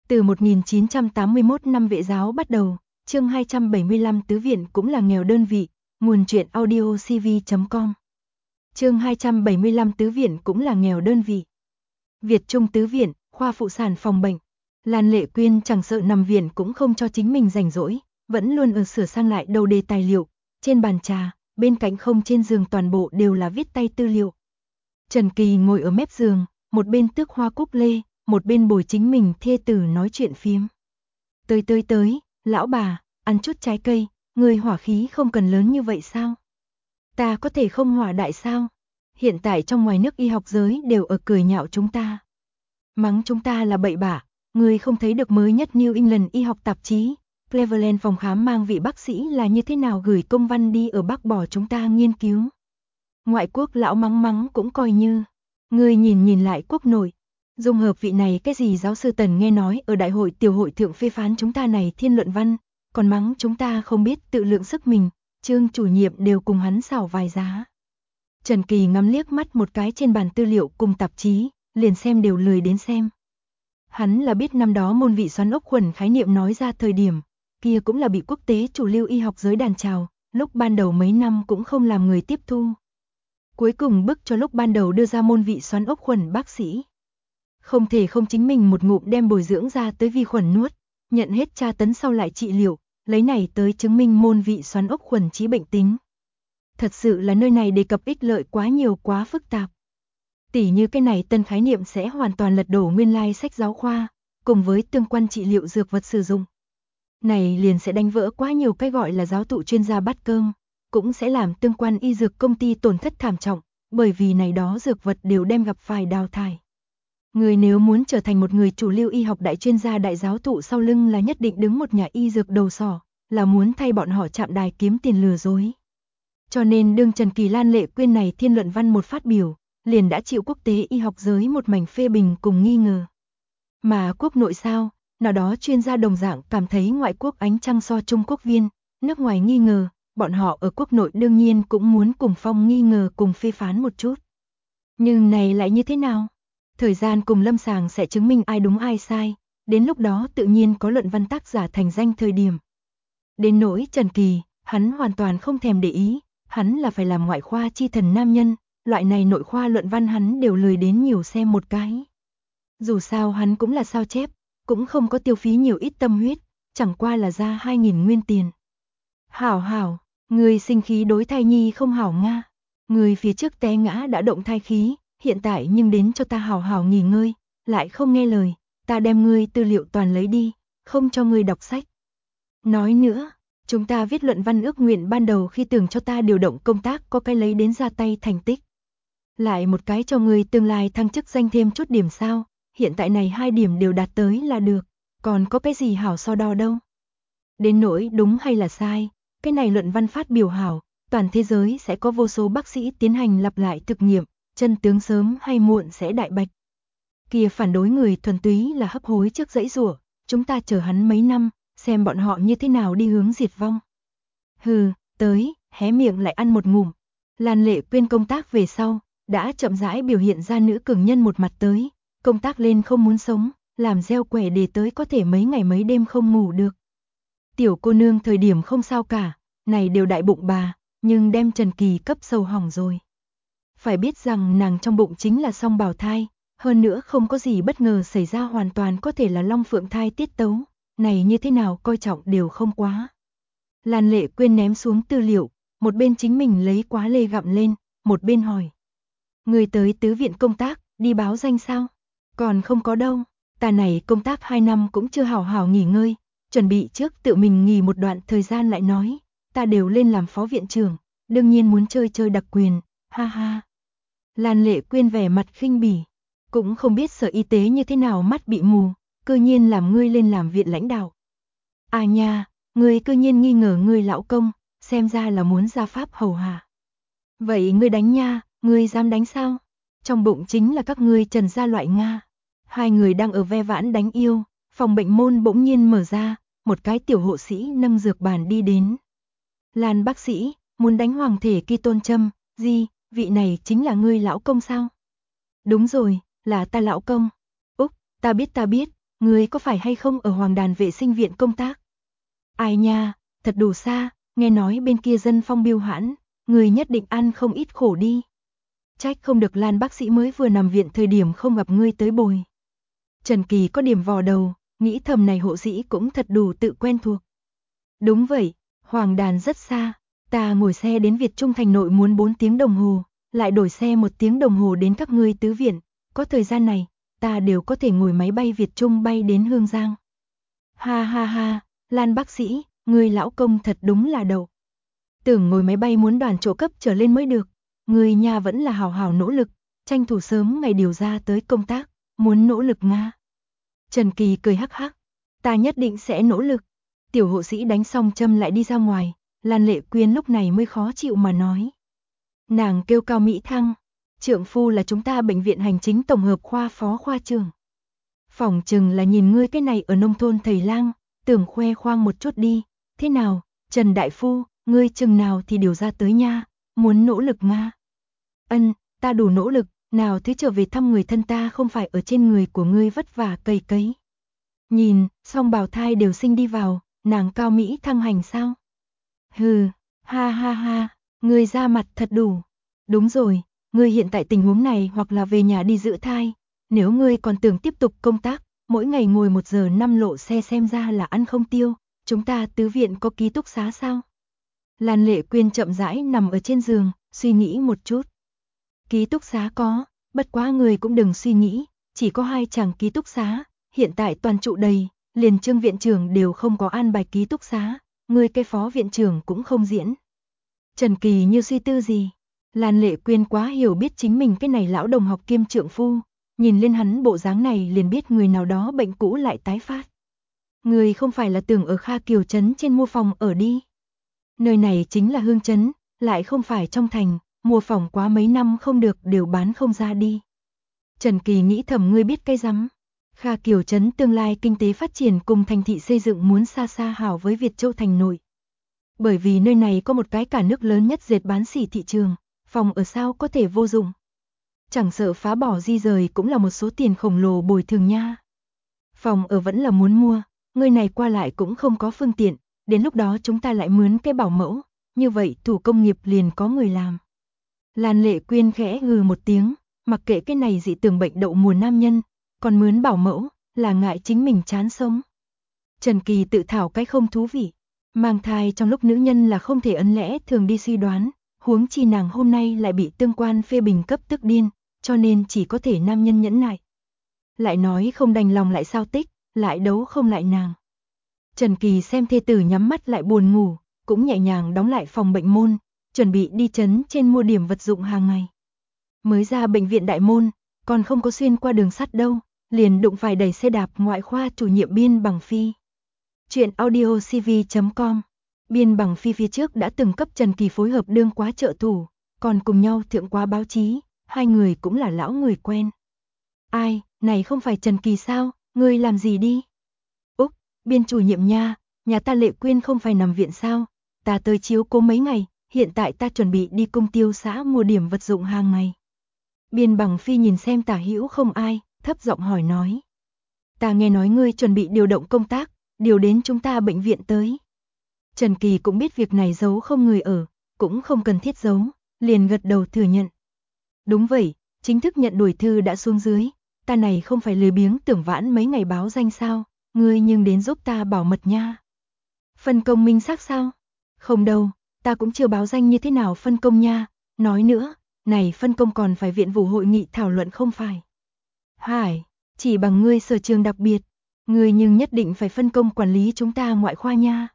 Từ 1981 năm Vệ giáo bắt đầu, chương 275 Tứ Viện cũng là nghèo đơn vị, nguồn truyện audio cv.com. Chương 275 Tứ Viện cũng là nghèo đơn vị. Việt Trung Tứ Viện, khoa phụ sản phòng bệnh. Lan Lệ Quyên chẳng sợ nằm viện cũng không cho chính mình rảnh rỗi, vẫn luôn ở sửa sang lại đầu đề tài liệu, trên bàn trà, bên cạnh không trên giường toàn bộ đều là viết tay tư liệu. Trần Kỳ ngồi ở mép giường, một bên tước hoa cúc lê, một bên bồi chính mình thê tử nói chuyện phiếm. Tới, lão bà, ăn chút trái cây, người hỏa khí không cần lớn như vậy sao? Ta có thể không hỏa đại sao? Hiện tại trong ngoài nước y học giới đều ở cười nhạo chúng ta. Mắng chúng ta là bậy bạ, người không thấy được mới nhất New England y học tạp chí, Cleveland phòng khám mang vị bác sĩ là như thế nào gửi công văn đi ở Bắc bỏ chúng ta nghiên cứu. Ngoại quốc lão mắng cũng coi như, người nhìn lại quốc nội. Dung hợp vị này cái gì giáo sư Tần nghe nói ở đại hội tiểu hội thượng phê phán chúng ta này thiên luận văn, còn mắng chúng ta không biết tự lượng sức mình, Trương chủ nhiệm đều cùng hắn xảo vài giá. Trần Kỳ ngắm liếc mắt một cái trên bàn tư liệu cùng tạp chí, liền xem đều lười đến xem. Hắn là biết năm đó môn vị xoắn ốc khuẩn khái niệm nói ra thời điểm, kia cũng là bị quốc tế chủ lưu y học giới đàn chào, lúc ban đầu mấy năm cũng không làm người tiếp thu. Cuối cùng bức cho lúc ban đầu đưa ra môn vị xoắn ốc khuẩn bác sĩ. Không thể không chính mình một ngụm đem bồi dưỡng ra tới vi khuẩn nuốt, nhận hết tra tấn sau lại trị liệu, lấy này tới chứng minh môn vị xoắn ốc khuẩn trí bệnh tính. Thật sự là nơi này đề cập ích lợi quá nhiều quá phức tạp. Tỉ như cái này tân khái niệm sẽ hoàn toàn lật đổ nguyên lai sách giáo khoa, cùng với tương quan trị liệu dược vật sử dụng. Này liền sẽ đánh vỡ quá nhiều cái gọi là giáo thụ chuyên gia bát cơm, cũng sẽ làm tương quan y dược công ty tổn thất thảm trọng, bởi vì này đó dược vật đều đem gặp phải đào thải. Người nếu muốn trở thành một người chủ lưu y học đại chuyên gia đại giáo thụ sau lưng là nhất định đứng một nhà y dược đầu sỏ, là muốn thay bọn họ chạm đài kiếm tiền lừa dối. Cho nên đương Trần Kỳ Lan Lệ Quyên này thiên luận văn một phát biểu, liền đã chịu quốc tế y học giới một mảnh phê bình cùng nghi ngờ. Mà quốc nội sao, nào đó chuyên gia đồng dạng cảm thấy ngoại quốc ánh trăng so Trung Quốc viên, nước ngoài nghi ngờ, bọn họ ở quốc nội đương nhiên cũng muốn cùng phong nghi ngờ cùng phê phán một chút. Nhưng này lại như thế nào? Thời gian cùng lâm sàng sẽ chứng minh ai đúng ai sai, đến lúc đó tự nhiên có luận văn tác giả thành danh thời điểm. Đến nỗi Trần Kỳ, hắn hoàn toàn không thèm để ý, hắn là phải làm ngoại khoa chi thần nam nhân, loại này nội khoa luận văn hắn đều lười đến nhiều xem một cái. Dù sao hắn cũng là sao chép, cũng không có tiêu phí nhiều ít tâm huyết, chẳng qua là ra 2.000 nguyên tiền. Hảo, người sinh khí đối thai nhi không hảo nga, người phía trước té ngã đã động thai khí, hiện tại nhưng đến cho ta hảo nghỉ ngơi, lại không nghe lời, ta đem ngươi tư liệu toàn lấy đi, không cho ngươi đọc sách. Nói nữa, chúng ta viết luận văn ước nguyện ban đầu khi tưởng cho ta điều động công tác có cái lấy đến ra tay thành tích. Lại một cái cho ngươi tương lai thăng chức danh thêm chút điểm sao, hiện tại này 2 điểm đều đạt tới là được, còn có cái gì hảo so đo đâu. Đến nỗi đúng hay là sai, cái này luận văn phát biểu hảo, toàn thế giới sẽ có vô số bác sĩ tiến hành lặp lại thực nghiệm, chân tướng sớm hay muộn sẽ đại bạch. Kia phản đối người thuần túy là hấp hối trước dãy rủa, chúng ta chờ hắn mấy năm, xem bọn họ như thế nào đi hướng diệt vong. Hừ, tới, hé miệng lại ăn một ngụm. Lan Lệ Quyên công tác về sau, đã chậm rãi biểu hiện ra nữ cường nhân một mặt tới, công tác lên không muốn sống, làm gieo quẻ để tới có thể mấy ngày mấy đêm không ngủ được. Tiểu cô nương thời điểm không sao cả, này đều đại bụng bà, nhưng đem Trần Kỳ cấp sâu hỏng rồi. Phải biết rằng nàng trong bụng chính là song bào thai, hơn nữa không có gì bất ngờ xảy ra hoàn toàn có thể là long phượng thai tiết tấu, này như thế nào coi trọng đều không quá. Lan Lệ Quyên ném xuống tư liệu, một bên chính mình lấy quá lê gặm lên, một bên hỏi. Người tới tứ viện công tác, đi báo danh sao? Còn không có đâu, ta này công tác 2 năm cũng chưa hảo nghỉ ngơi, chuẩn bị trước tự mình nghỉ một đoạn thời gian lại nói, ta đều lên làm phó viện trưởng, đương nhiên muốn chơi đặc quyền, ha ha. Lan Lệ Quyên vẻ mặt khinh bỉ, cũng không biết sở y tế như thế nào mắt bị mù, cư nhiên làm ngươi lên làm viện lãnh đạo. À nha, ngươi cư nhiên nghi ngờ ngươi lão công, xem ra là muốn ra pháp hầu hạ. Vậy ngươi đánh nha, ngươi dám đánh sao? Trong bụng chính là các ngươi Trần gia loại Nga. 2 người đang ở ve vãn đánh yêu, phòng bệnh môn bỗng nhiên mở ra, một cái tiểu hộ sĩ nâng dược bàn đi đến. Lan bác sĩ, muốn đánh hoàng thể kỳ tôn châm, gì, vị này chính là ngươi lão công sao? Đúng rồi, là ta lão công. Úc, ta biết, ngươi có phải hay không ở Hoàng Đàn vệ sinh viện công tác? Ai nha, thật đủ xa, nghe nói bên kia dân phong biêu hãn, ngươi nhất định ăn không ít khổ đi. Trách không được Lan bác sĩ mới vừa nằm viện thời điểm không gặp ngươi tới bồi. Trần Kỳ có điểm vò đầu, nghĩ thầm này hộ sĩ cũng thật đủ tự quen thuộc. Đúng vậy, Hoàng Đàn rất xa, ta ngồi xe đến Việt Trung thành nội muốn 4 tiếng đồng hồ, lại đổi xe 1 tiếng đồng hồ đến các ngươi tứ viện, có thời gian này, ta đều có thể ngồi máy bay Việt Trung bay đến Hương Giang. Ha ha ha, Lan bác sĩ, ngươi lão công thật đúng là đậu. Tưởng ngồi máy bay muốn đoàn chỗ cấp trở lên mới được, ngươi nha vẫn là hào hào nỗ lực, tranh thủ sớm ngày điều ra tới công tác, muốn nỗ lực nga. Trần Kỳ cười hắc hắc, ta nhất định sẽ nỗ lực. Tiểu hộ sĩ đánh xong châm lại đi ra ngoài, Lan Lệ Quyên lúc này mới khó chịu mà nói. Nàng kêu Cao Mỹ Thăng, trượng phu là chúng ta bệnh viện hành chính tổng hợp khoa phó khoa trưởng. Phỏng chừng là nhìn ngươi cái này ở nông thôn thầy lang, tưởng khoe khoang một chút đi, thế nào, Trần Đại Phu, ngươi chừng nào thì điều ra tới nha, muốn nỗ lực nga. Ân, ta đủ nỗ lực, nào thứ trở về thăm người thân ta không phải ở trên người của ngươi vất vả cày cấy. Nhìn, song bào thai đều sinh đi vào, nàng Cao Mỹ Thăng hành sao? Hừ, ha ha ha, ngươi ra mặt thật đủ. Đúng rồi, ngươi hiện tại tình huống này hoặc là về nhà đi giữ thai, nếu ngươi còn tưởng tiếp tục công tác, mỗi ngày ngồi 1 giờ 5 lộ xe xem ra là ăn không tiêu, chúng ta tứ viện có ký túc xá sao? Lan Lệ Quyên chậm rãi nằm ở trên giường, suy nghĩ một chút. Ký túc xá có, bất quá người cũng đừng suy nghĩ, chỉ có 2 chàng ký túc xá, hiện tại toàn trụ đầy, liền Trương viện trưởng đều không có an bài ký túc xá, người cái phó viện trưởng cũng không diễn. Trần Kỳ như suy tư gì, Lan Lệ Quyên quá hiểu biết chính mình cái này lão đồng học kiêm trượng phu, nhìn lên hắn bộ dáng này liền biết người nào đó bệnh cũ lại tái phát. Người không phải là tưởng ở Kha Kiều trấn trên mua phòng ở đi. Nơi này chính là Hương trấn, lại không phải trong thành, mua phòng quá mấy năm không được đều bán không ra đi. Trần Kỳ nghĩ thầm ngươi biết cái rắm. Kha Kiều trấn tương lai kinh tế phát triển cùng thành thị xây dựng muốn xa xa hảo với Việt Châu thành nội. Bởi vì nơi này có một cái cả nước lớn nhất dệt bán sỉ thị trường, phòng ở sao có thể vô dụng. Chẳng sợ phá bỏ di rời cũng là một số tiền khổng lồ bồi thường nha. Phòng ở vẫn là muốn mua, người này qua lại cũng không có phương tiện, đến lúc đó chúng ta lại mướn cái bảo mẫu, như vậy thủ công nghiệp liền có người làm. Lan Lệ Quyên khẽ hừ một tiếng, mặc kệ cái này dị tưởng bệnh đậu mùa nam nhân, còn mướn bảo mẫu, là ngại chính mình chán sống. Trần Kỳ tự thảo cái không thú vị, mang thai trong lúc nữ nhân là không thể ấn lẽ thường đi suy đoán, huống chi nàng hôm nay lại bị tương quan phê bình cấp tức điên, cho nên chỉ có thể nam nhân nhẫn nại. Lại nói không đành lòng lại sao tích, lại đấu không lại nàng. Trần Kỳ xem thê tử nhắm mắt lại buồn ngủ, cũng nhẹ nhàng đóng lại phòng bệnh môn, chuẩn bị đi trấn trên mua điểm vật dụng hàng ngày. Mới ra bệnh viện đại môn, còn không có xuyên qua đường sắt đâu, liền đụng phải đẩy xe đạp ngoại khoa chủ nhiệm Biên Bằng Phi. Chuyện audiocv.com. Biên Bằng Phi phía trước đã từng cấp Trần Kỳ phối hợp đương quá trợ thủ, còn cùng nhau thượng quá báo chí, hai người cũng là lão người quen. Ai, này không phải Trần Kỳ sao, ngươi làm gì đi? Úc, Biên chủ nhiệm nha, nhà ta Lệ Quyên không phải nằm viện sao, ta tới chiếu cố mấy ngày, hiện tại ta chuẩn bị đi công tiêu xã mua điểm vật dụng hàng ngày. Biên Bằng Phi nhìn xem tả hữu không ai, thấp giọng hỏi nói. Ta nghe nói ngươi chuẩn bị điều động công tác, điều đến chúng ta bệnh viện tới. Trần Kỳ cũng biết việc này giấu không người ở, cũng không cần thiết giấu, liền gật đầu thừa nhận. Đúng vậy, chính thức nhận đuổi thư đã xuống dưới, ta này không phải lười biếng tưởng vãn mấy ngày báo danh sao, ngươi nhưng đến giúp ta bảo mật nha. Phân công minh xác sao? Không đâu, ta cũng chưa báo danh như thế nào phân công nha, nói nữa, này phân công còn phải viện vụ hội nghị thảo luận không phải. Hải, chỉ bằng ngươi sở trường đặc biệt, ngươi nhưng nhất định phải phân công quản lý chúng ta ngoại khoa nha.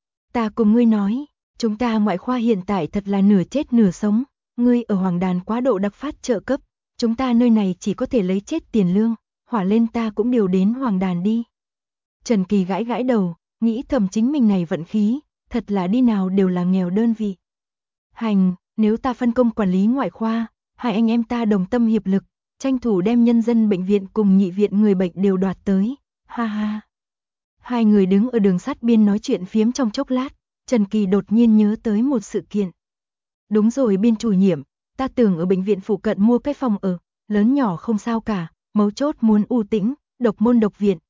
Ta cùng ngươi nói, chúng ta ngoại khoa hiện tại thật là nửa chết nửa sống, ngươi ở Hoàng Đàn quá độ đặc phát trợ cấp, chúng ta nơi này chỉ có thể lấy chết tiền lương, hỏa lên ta cũng điều đến Hoàng Đàn đi. Trần Kỳ gãi gãi đầu, nghĩ thầm chính mình này vận khí, thật là đi nào đều là nghèo đơn vị. Hành, nếu ta phân công quản lý ngoại khoa, hai anh em ta đồng tâm hiệp lực, tranh thủ đem nhân dân bệnh viện cùng nhị viện người bệnh đều đoạt tới, ha ha. Hai người đứng ở đường sắt biên nói chuyện phiếm trong chốc lát, Trần Kỳ đột nhiên nhớ tới một sự kiện. Đúng rồi Biên chủ nhiệm, ta tưởng ở bệnh viện phụ cận mua cái phòng ở, lớn nhỏ không sao cả, mấu chốt muốn u tĩnh, độc môn độc viện,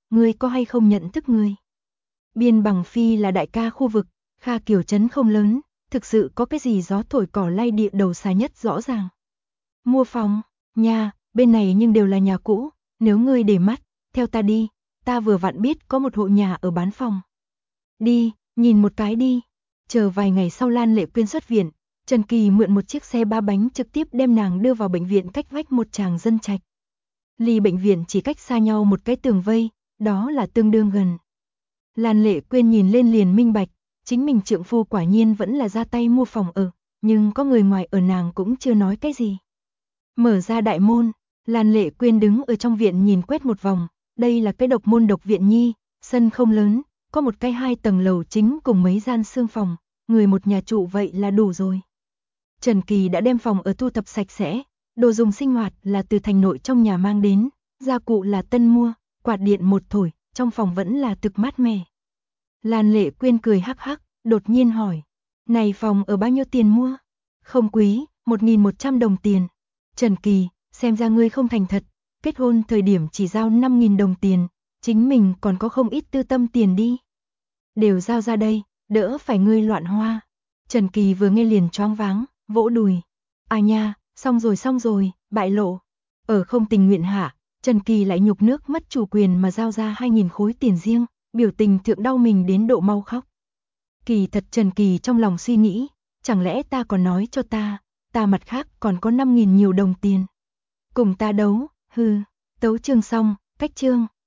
ngươi có hay không nhận thức ngươi? Biên Bằng Phi là đại ca khu vực, Kha Kiều trấn không lớn, thực sự có cái gì gió thổi cỏ lay địa đầu xa nhất rõ ràng. Mua phòng, nhà, bên này nhưng đều là nhà cũ, nếu ngươi để mắt, theo ta đi, ta vừa vặn biết có một hộ nhà ở bán phòng. Đi, nhìn một cái đi. Chờ vài ngày sau Lan Lệ Quyên xuất viện, Trần Kỳ mượn một chiếc xe 3 bánh trực tiếp đem nàng đưa vào bệnh viện cách vách một tràng dân trạch. Ly bệnh viện chỉ cách xa nhau một cái tường vây, đó là tương đương gần. Lan Lệ Quyên nhìn lên liền minh bạch, chính mình trượng phu quả nhiên vẫn là ra tay mua phòng ở, nhưng có người ngoài ở nàng cũng chưa nói cái gì. Mở ra đại môn, Lan Lệ Quyên đứng ở trong viện nhìn quét một vòng, đây là cái độc môn độc viện nhi, sân không lớn, có một cái 2 tầng lầu chính cùng mấy gian xương phòng, người một nhà trụ vậy là đủ rồi. Trần Kỳ đã đem phòng ở thu thập sạch sẽ, đồ dùng sinh hoạt là từ thành nội trong nhà mang đến, gia cụ là tân mua, quạt điện một thổi, trong phòng vẫn là thực mát mẻ. Lan Lệ Quyên cười hắc hắc, đột nhiên hỏi, này phòng ở bao nhiêu tiền mua? Không quý, 1.100 đồng tiền. Trần Kỳ, xem ra ngươi không thành thật, kết hôn thời điểm chỉ giao 5.000 đồng tiền, chính mình còn có không ít tư tâm tiền đi. Đều giao ra đây, đỡ phải ngươi loạn hoa. Trần Kỳ vừa nghe liền choáng váng, vỗ đùi. À nha, xong rồi, bại lộ. Ở không tình nguyện hạ, Trần Kỳ lại nhục nước mất chủ quyền mà giao ra 2.000 khối tiền riêng, biểu tình thượng đau mình đến độ mau khóc. Kỳ thật Trần Kỳ trong lòng suy nghĩ, chẳng lẽ ta còn nói cho ta mặt khác còn có 5.000 nhiều đồng tiền. Cùng ta đấu, hừ, tấu chương xong, cách chương.